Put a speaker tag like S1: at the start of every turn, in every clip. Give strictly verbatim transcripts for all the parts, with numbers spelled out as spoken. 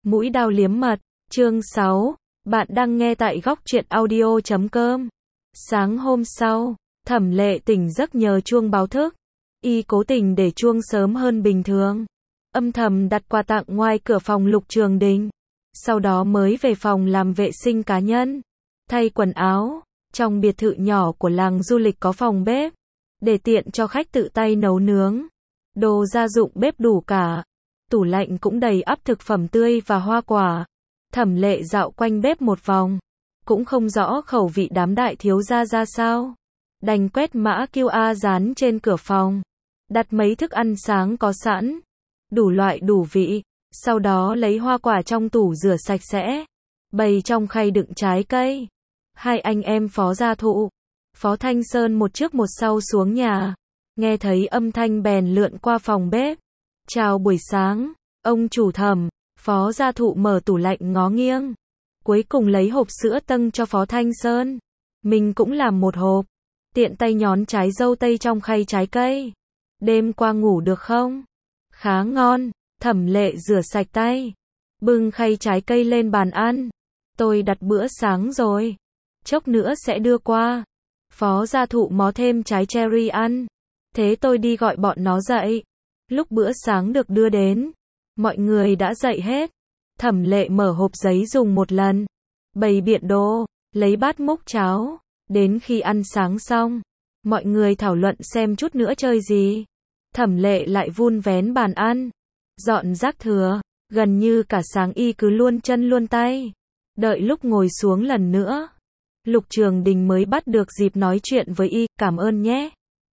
S1: Mũi đao liếm mật, chương sáu, bạn đang nghe tại góc truyện audio chấm com. Sáng hôm sau, Thẩm Lệ tỉnh giấc nhờ chuông báo thức. Y cố tình để chuông sớm hơn bình thường. Âm thầm đặt quà tặng ngoài cửa phòng Lục Trường Đình. Sau đó mới về phòng làm vệ sinh cá nhân, thay quần áo. Trong biệt thự nhỏ của làng du lịch có phòng bếp, để tiện cho khách tự tay nấu nướng. Đồ gia dụng bếp đủ cả. Tủ lạnh cũng đầy ắp thực phẩm tươi và hoa quả. Thẩm Lệ dạo quanh bếp một vòng, cũng không rõ khẩu vị đám đại thiếu gia ra sao. Đành quét mã quy rờ dán trên cửa phòng, đặt mấy thức ăn sáng có sẵn, đủ loại đủ vị. Sau đó lấy hoa quả trong tủ rửa sạch sẽ, bày trong khay đựng trái cây. Hai anh em Phó Gia Thụ, Phó Thanh Sơn một trước một sau xuống nhà, nghe thấy âm thanh bèn lượn qua phòng bếp. Chào buổi sáng, ông chủ Thẩm. Phó Gia Thụ mở tủ lạnh ngó nghiêng, cuối cùng lấy hộp sữa tâng cho Phó Thanh Sơn. Mình cũng làm một hộp, tiện tay nhón trái dâu tây trong khay trái cây. Đêm qua ngủ được không? Khá ngon. Thẩm Lệ rửa sạch tay, bưng khay trái cây lên bàn ăn. Tôi đặt bữa sáng rồi, chốc nữa sẽ đưa qua. Phó Gia Thụ mó thêm trái cherry ăn. Thế tôi đi gọi bọn nó dậy. Lúc bữa sáng được đưa đến, mọi người đã dậy hết. Thẩm Lệ mở hộp giấy dùng một lần, bày biện đồ, lấy bát múc cháo. Đến khi ăn sáng xong, mọi người thảo luận xem chút nữa chơi gì. Thẩm Lệ lại vun vén bàn ăn, dọn rác thừa. Gần như cả sáng y cứ luôn chân luôn tay. Đợi lúc ngồi xuống lần nữa, Lục Trường Đình mới bắt được dịp nói chuyện với y. Cảm ơn nhé.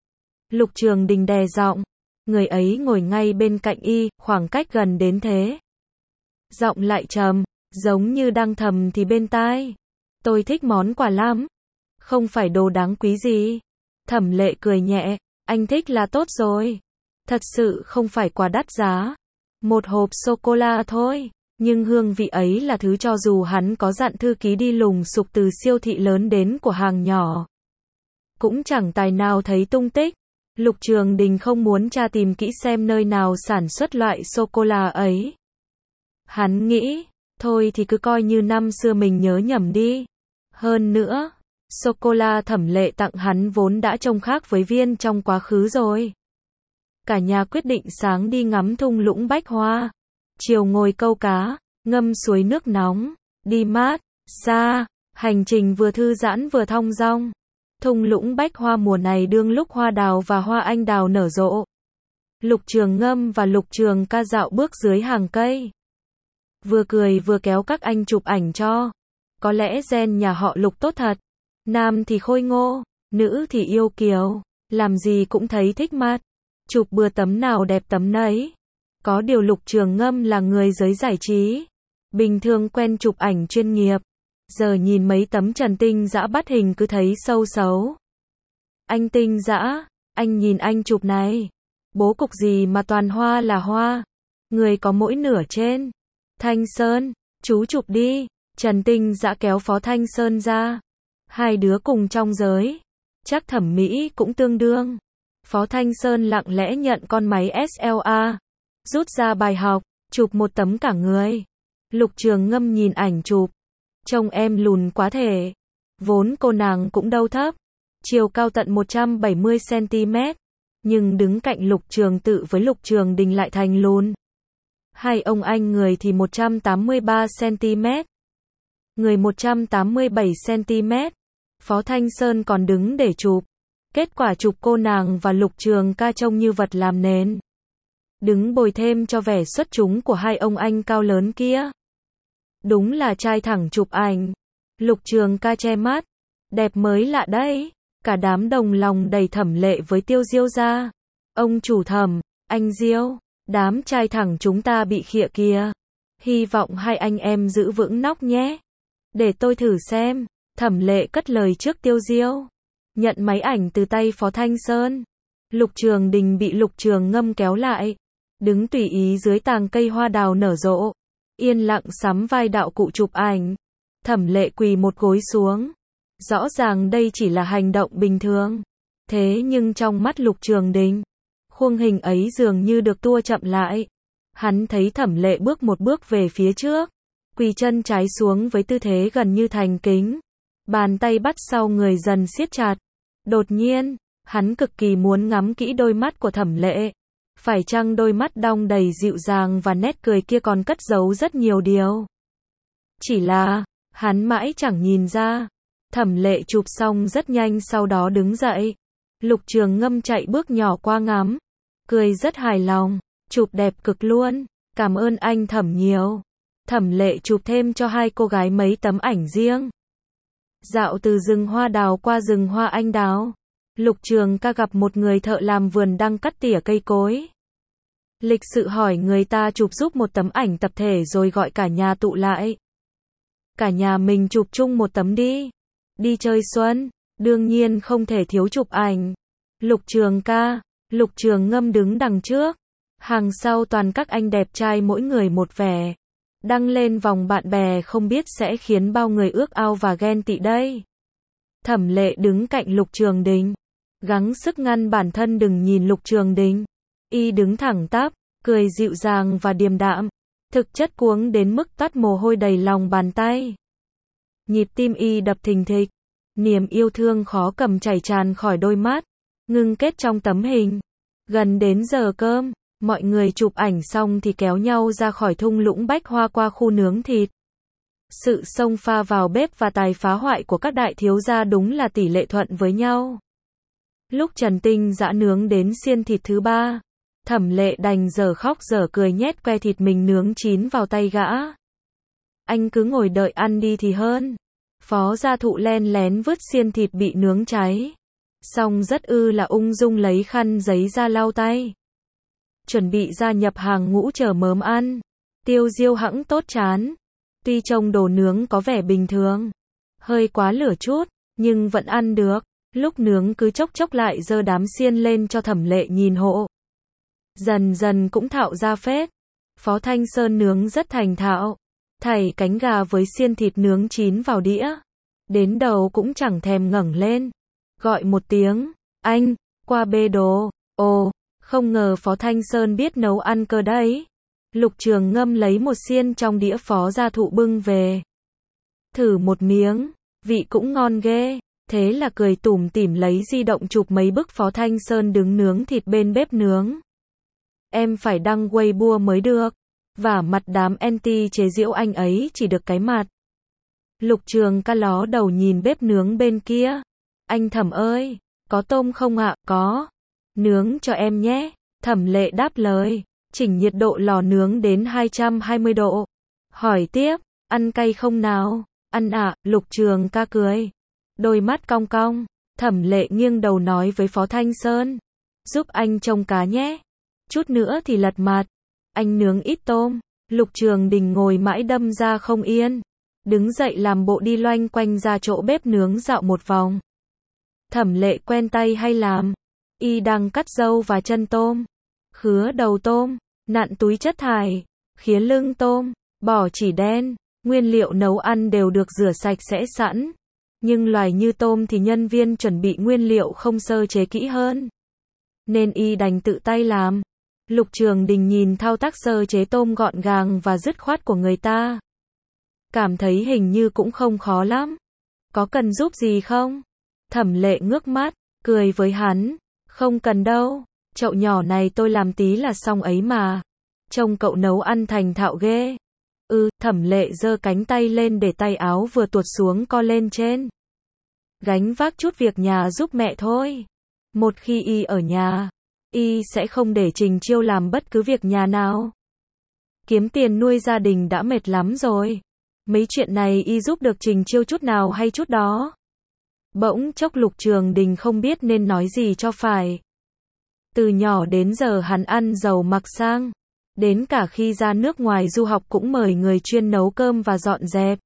S1: Lục Trường Đình đè giọng. Người ấy ngồi ngay bên cạnh y, khoảng cách gần đến thế. Giọng lại trầm, giống như đang thầm thì bên tai. Tôi thích món quà lắm. Không phải đồ đáng quý gì. Thẩm Lệ cười nhẹ. Anh thích là tốt rồi. Thật sự không phải quà đắt giá. Một hộp sô-cô-la thôi. Nhưng hương vị ấy là thứ cho dù hắn có dặn thư ký đi lùng sục từ siêu thị lớn đến của hàng nhỏ, cũng chẳng tài nào thấy tung tích. Lục Trường Đình không muốn tra tìm kỹ xem nơi nào sản xuất loại sô-cô-la ấy. Hắn nghĩ, thôi thì cứ coi như năm xưa mình nhớ nhầm đi. Hơn nữa, sô-cô-la Thẩm Lệ tặng hắn vốn đã trông khác với viên trong quá khứ rồi. Cả nhà quyết định sáng đi ngắm thung lũng bách hoa, chiều ngồi câu cá, ngâm suối nước nóng, đi mát, xa. Hành trình vừa thư giãn vừa thong dong. Thung lũng bách hoa mùa này đương lúc hoa đào và hoa anh đào nở rộ. Lục Trường Ngâm và Lục Trường Ca dạo bước dưới hàng cây, vừa cười vừa kéo các anh chụp ảnh cho. Có lẽ gen nhà họ Lục tốt thật. Nam thì khôi ngô, nữ thì yêu kiều, làm gì cũng thấy thích mặt. Chụp bừa tấm nào đẹp tấm nấy. Có điều Lục Trường Ngâm là người giới giải trí, bình thường quen chụp ảnh chuyên nghiệp. Giờ nhìn mấy tấm Trần Tinh Dã bắt hình cứ thấy sâu xấu. Anh Tinh Dã, anh nhìn anh chụp này. Bố cục gì mà toàn hoa là hoa. Người có mỗi nửa trên. Thanh Sơn, chú chụp đi. Trần Tinh Dã kéo Phó Thanh Sơn ra. Hai đứa cùng trong giới, chắc thẩm mỹ cũng tương đương. Phó Thanh Sơn lặng lẽ nhận con máy ét lờ a, rút ra bài học, chụp một tấm cả người. Lục Trường Ngâm nhìn ảnh chụp. Trông em lùn quá thể. Vốn cô nàng cũng đâu thấp, chiều cao tận một trăm bảy mươi xăng ti mét. Nhưng đứng cạnh Lục Trường Tự với Lục Trường Đình lại thành lùn. Hai ông anh người thì một trăm tám mươi ba xăng ti mét, người một trăm tám mươi bảy xăng ti mét. Phó Thanh Sơn còn đứng để chụp. Kết quả chụp cô nàng và Lục Trường Ca trông như vật làm nền. Đứng bồi thêm cho vẻ xuất chúng của hai ông anh cao lớn kia. Đúng là trai thẳng chụp ảnh. Lục Trường Ca che mắt. Đẹp mới lạ đấy. Cả đám đồng lòng đầy Thẩm Lệ với Tiêu Diêu ra. Ông chủ Thẩm, anh Diêu, đám trai thẳng chúng ta bị khịa kìa. Hy vọng hai anh em giữ vững nóc nhé. Để tôi thử xem. Thẩm Lệ cất lời trước Tiêu Diêu, nhận máy ảnh từ tay Phó Thanh Sơn. Lục Trường Đình bị Lục Trường Ngâm kéo lại, đứng tùy ý dưới tàng cây hoa đào nở rộ, yên lặng sắm vai đạo cụ chụp ảnh. Thẩm Lệ quỳ một gối xuống. Rõ ràng đây chỉ là hành động bình thường. Thế nhưng trong mắt Lục Trường Đình, khuôn hình ấy dường như được tua chậm lại. Hắn thấy Thẩm Lệ bước một bước về phía trước, quỳ chân trái xuống với tư thế gần như thành kính. Bàn tay bắt sau người dần siết chặt. Đột nhiên, hắn cực kỳ muốn ngắm kỹ đôi mắt của Thẩm Lệ. Phải chăng đôi mắt đong đầy dịu dàng và nét cười kia còn cất giấu rất nhiều điều. Chỉ là, hắn mãi chẳng nhìn ra. Thẩm Lệ chụp xong rất nhanh sau đó đứng dậy. Lục Trường Ngâm chạy bước nhỏ qua ngắm. Cười rất hài lòng. Chụp đẹp cực luôn. Cảm ơn anh Thẩm nhiều. Thẩm Lệ chụp thêm cho hai cô gái mấy tấm ảnh riêng. Dạo từ rừng hoa đào qua rừng hoa anh đào. Lục Trường ca gặp một người thợ làm vườn đang cắt tỉa cây cối. Lịch sự hỏi người ta chụp giúp một tấm ảnh tập thể rồi gọi cả nhà tụ lại. Cả nhà mình chụp chung một tấm đi. Đi chơi xuân, đương nhiên không thể thiếu chụp ảnh. Lục Trường ca, Lục Trường Ngâm đứng đằng trước. Hàng sau toàn các anh đẹp trai mỗi người một vẻ. Đăng lên vòng bạn bè không biết sẽ khiến bao người ước ao và ghen tị đây. Thẩm Lệ đứng cạnh Lục Trường Đình. Gắng sức ngăn bản thân đừng nhìn Lục Trường Đình. Y đứng thẳng tắp, cười dịu dàng và điềm đạm. Thực chất cuống đến mức toát mồ hôi đầy lòng bàn tay. Nhịp tim Y đập thình thịch. Niềm yêu thương khó cầm chảy tràn khỏi đôi mắt. Ngưng kết trong tấm hình. Gần đến giờ cơm, mọi người chụp ảnh xong thì kéo nhau ra khỏi thung lũng bách hoa qua khu nướng thịt. Sự xông pha vào bếp và tài phá hoại của các đại thiếu gia đúng là tỷ lệ thuận với nhau. Lúc Trần Tinh giã nướng đến xiên thịt thứ ba, Thẩm Lệ đành dở khóc dở cười nhét que thịt mình nướng chín vào tay gã. Anh cứ ngồi đợi ăn đi thì hơn. Phó gia thụ len lén vứt xiên thịt bị nướng cháy. Xong rất ư là ung dung lấy khăn giấy ra lau tay. Chuẩn bị gia nhập hàng ngũ chờ mớm ăn. Tiêu Diêu hẵng tốt chán. Tuy trông đồ nướng có vẻ bình thường, hơi quá lửa chút, nhưng vẫn ăn được. Lúc nướng cứ chốc chốc lại giơ đám xiên lên cho Thẩm Lệ nhìn hộ. Dần dần cũng thạo ra phết. Phó Thanh Sơn nướng rất thành thạo. Thảy cánh gà với xiên thịt nướng chín vào đĩa. Đến đầu cũng chẳng thèm ngẩng lên. Gọi một tiếng, anh, qua bê đồ. Ồ, không ngờ Phó Thanh Sơn biết nấu ăn cơ đấy. Lục Trường Ngâm lấy một xiên trong đĩa Phó gia thụ bưng về. Thử một miếng, vị cũng ngon ghê. Thế là cười tủm tỉm lấy di động chụp mấy bức Phó Thanh Sơn đứng nướng thịt bên bếp nướng. Em phải đăng Weibo mới được. Vả mặt đám anti chế giễu anh ấy chỉ được cái mặt. Lục Trường ca ló đầu nhìn bếp nướng bên kia. Anh Thẩm ơi, có tôm không ạ? Có. Nướng cho em nhé. Thẩm Lệ đáp lời. Chỉnh nhiệt độ lò nướng đến hai trăm hai mươi độ. Hỏi tiếp, ăn cay không nào? Ăn ạ, Lục Trường ca cười. Đôi mắt cong cong. Thẩm Lệ nghiêng đầu nói với Phó Thanh Sơn. Giúp anh trông cá nhé. Chút nữa thì lật mặt. Anh nướng ít tôm. Lục Trường Đình ngồi mãi đâm ra không yên. Đứng dậy làm bộ đi loanh quanh ra chỗ bếp nướng dạo một vòng. Thẩm Lệ quen tay hay làm. Y đang cắt râu và chân tôm. Khứa đầu tôm. Nặn túi chất thải. Khía lưng tôm. Bỏ chỉ đen. Nguyên liệu nấu ăn đều được rửa sạch sẽ sẵn. Nhưng loài như tôm thì nhân viên chuẩn bị nguyên liệu không sơ chế kỹ hơn. Nên Y đành tự tay làm. Lục Trường Đình nhìn thao tác sơ chế tôm gọn gàng và dứt khoát của người ta. Cảm thấy hình như cũng không khó lắm. Có cần giúp gì không? Thẩm Lệ ngước mắt, cười với hắn. Không cần đâu, chậu nhỏ này tôi làm tí là xong ấy mà. Trông cậu nấu ăn thành thạo ghê. Ừ, Thẩm Lệ giơ cánh tay lên để tay áo vừa tuột xuống co lên trên. Gánh vác chút việc nhà giúp mẹ thôi. Một khi Y ở nhà, Y sẽ không để Trình Chiêu làm bất cứ việc nhà nào. Kiếm tiền nuôi gia đình đã mệt lắm rồi. Mấy chuyện này Y giúp được Trình Chiêu chút nào hay chút đó. Bỗng chốc Lục Trường Đình không biết nên nói gì cho phải. Từ nhỏ đến giờ hắn ăn giàu mặc sang. Đến cả khi ra nước ngoài du học cũng mời người chuyên nấu cơm và dọn dẹp.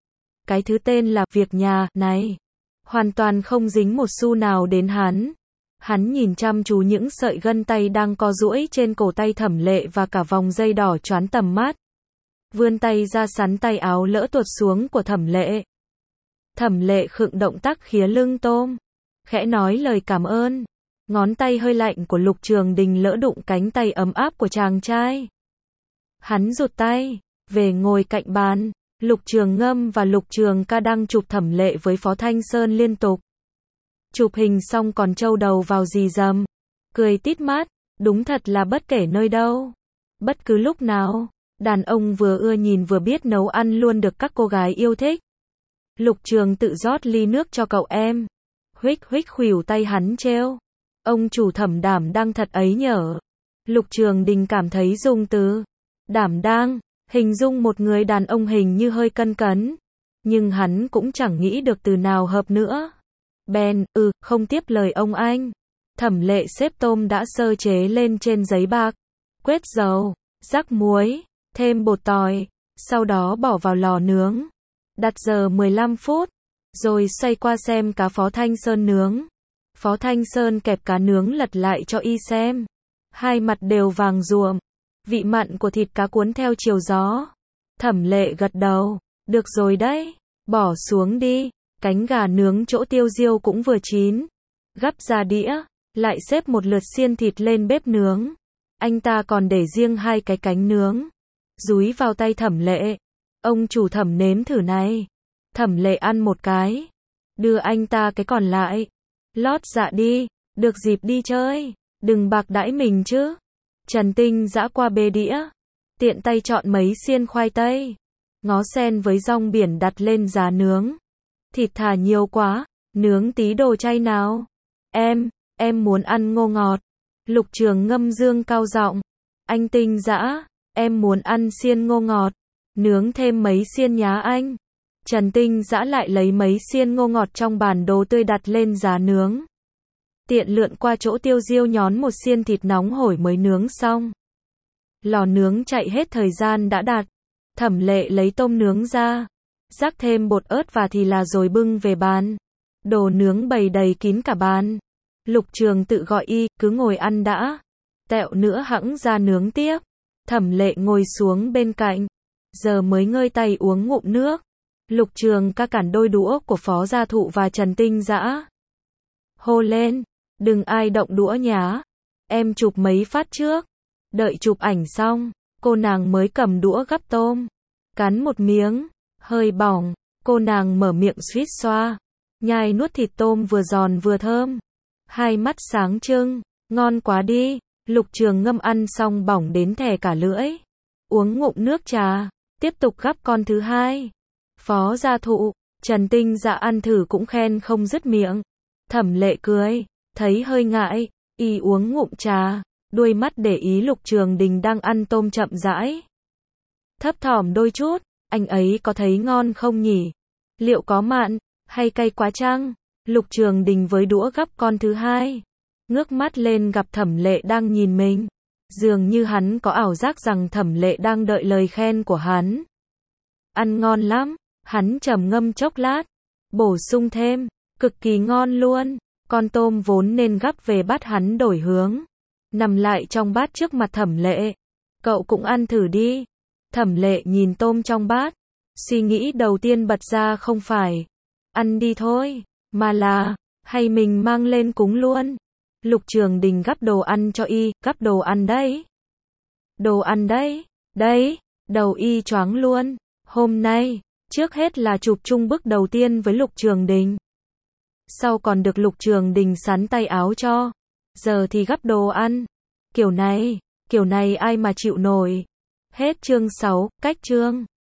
S1: Cái thứ tên là việc nhà này hoàn toàn không dính một xu nào đến hắn. Hắn nhìn chăm chú những sợi gân tay đang co duỗi trên cổ tay Thẩm Lệ và cả vòng dây đỏ choán tầm mắt. Vươn tay ra sắn tay áo lỡ tuột xuống của Thẩm Lệ. Thẩm Lệ khựng động tác khía lưng tôm. Khẽ nói lời cảm ơn. Ngón tay hơi lạnh của Lục Trường Đình lỡ đụng cánh tay ấm áp của chàng trai. Hắn rụt tay, về ngồi cạnh bàn. Lục Trường Ngâm và Lục Trường Ca đang chụp Thẩm Lệ với Phó Thanh Sơn liên tục. Chụp hình xong còn trâu đầu vào rì rầm, cười tít mắt, đúng thật là bất kể nơi đâu, bất cứ lúc nào, đàn ông vừa ưa nhìn vừa biết nấu ăn luôn được các cô gái yêu thích. Lục Trường tự rót ly nước cho cậu em, huých huých khuỷu tay hắn trêu. Ông chủ Thẩm đảm đang thật ấy nhở. Lục Trường Đình cảm thấy dùng từ đảm đang hình dung một người đàn ông hình như hơi cân cấn, nhưng hắn cũng chẳng nghĩ được từ nào hợp nữa. Bèn, ừ, không tiếp lời ông anh. Thẩm Lệ xếp tôm đã sơ chế lên trên giấy bạc, quết dầu, rắc muối, thêm bột tỏi, sau đó bỏ vào lò nướng. Đặt giờ mười lăm phút, rồi xoay qua xem cá Phó Thanh Sơn nướng. Phó Thanh Sơn kẹp cá nướng lật lại cho y xem. Hai mặt đều vàng ruộm, vị mặn của thịt cá cuốn theo chiều gió. Thẩm Lệ gật đầu, được rồi đấy, bỏ xuống đi. Cánh gà nướng chỗ Tiêu Diêu cũng vừa chín, gắp ra đĩa, lại xếp một lượt xiên thịt lên bếp nướng. Anh ta còn để riêng hai cái cánh nướng, dúi vào tay Thẩm Lệ. Ông chủ Thẩm nếm thử này. Thẩm Lệ ăn một cái, đưa anh ta cái còn lại. Lót dạ đi, được dịp đi chơi, đừng bạc đãi mình chứ. Trần Tinh giã qua bê đĩa, tiện tay chọn mấy xiên khoai tây, ngó sen với rong biển đặt lên giá nướng. Thịt thả nhiều quá, nướng tí đồ chay nào. Em, em muốn ăn ngô ngọt. Lục Trường Ngâm dương cao giọng. Anh Tinh giã, em muốn ăn xiên ngô ngọt. Nướng thêm mấy xiên nhá anh. Trần Tinh giã lại lấy mấy xiên ngô ngọt trong bản đồ tươi đặt lên giá nướng. Tiện lượn qua chỗ Tiêu Diêu nhón một xiên thịt nóng hổi mới nướng xong. Lò nướng chạy hết thời gian đã đặt. Thẩm Lệ lấy tôm nướng ra, rắc thêm bột ớt và thì là rồi bưng về bàn. Đồ nướng bày đầy kín cả bàn. Lục Trường tự gọi y, cứ ngồi ăn đã. Tẹo nữa hẵng ra nướng tiếp. Thẩm Lệ ngồi xuống bên cạnh, giờ mới ngơi tay uống ngụm nước. Lục Trường Ca cản đôi đũa của Phó Gia Thụ và Trần Tinh giã. Hô lên, đừng ai động đũa nhá. Em chụp mấy phát trước. Đợi chụp ảnh xong, cô nàng mới cầm đũa gắp tôm. Cắn một miếng, hơi bỏng, cô nàng mở miệng suýt xoa. Nhai nuốt thịt tôm vừa giòn vừa thơm. Hai mắt sáng trưng, ngon quá đi. Lục Trường Ngâm ăn xong bỏng đến thè cả lưỡi. Uống ngụm nước trà, tiếp tục gắp con thứ hai. Phó Gia Thụ, Trần Tinh giã ăn thử cũng khen không dứt miệng. Thẩm Lệ cười, thấy hơi ngại, y uống ngụm trà, đuôi mắt để ý Lục Trường Đình đang ăn tôm chậm rãi. Thấp thỏm đôi chút, anh ấy có thấy ngon không nhỉ? Liệu có mặn, hay cay quá chăng? Lục Trường Đình với đũa gắp con thứ hai, ngước mắt lên gặp Thẩm Lệ đang nhìn mình. Dường như hắn có ảo giác rằng Thẩm Lệ đang đợi lời khen của hắn. Ăn ngon lắm, hắn trầm ngâm chốc lát, bổ sung thêm, cực kỳ ngon luôn. Con tôm vốn nên gắp về bát hắn đổi hướng, nằm lại trong bát trước mặt Thẩm Lệ. Cậu cũng ăn thử đi. Thẩm Lệ nhìn tôm trong bát, suy nghĩ đầu tiên bật ra không phải ăn đi thôi, mà là hay mình mang lên cúng luôn. Lục Trường Đình gắp đồ ăn cho y, gắp đồ ăn đấy. Đồ ăn đấy, đấy, đầu y choáng luôn. Hôm nay, trước hết là chụp chung bức đầu tiên với Lục Trường Đình. Sau còn được Lục Trường Đình sắn tay áo cho. Giờ thì gắp đồ ăn. Kiểu này, kiểu này ai mà chịu nổi. Hết chương sáu, cách chương.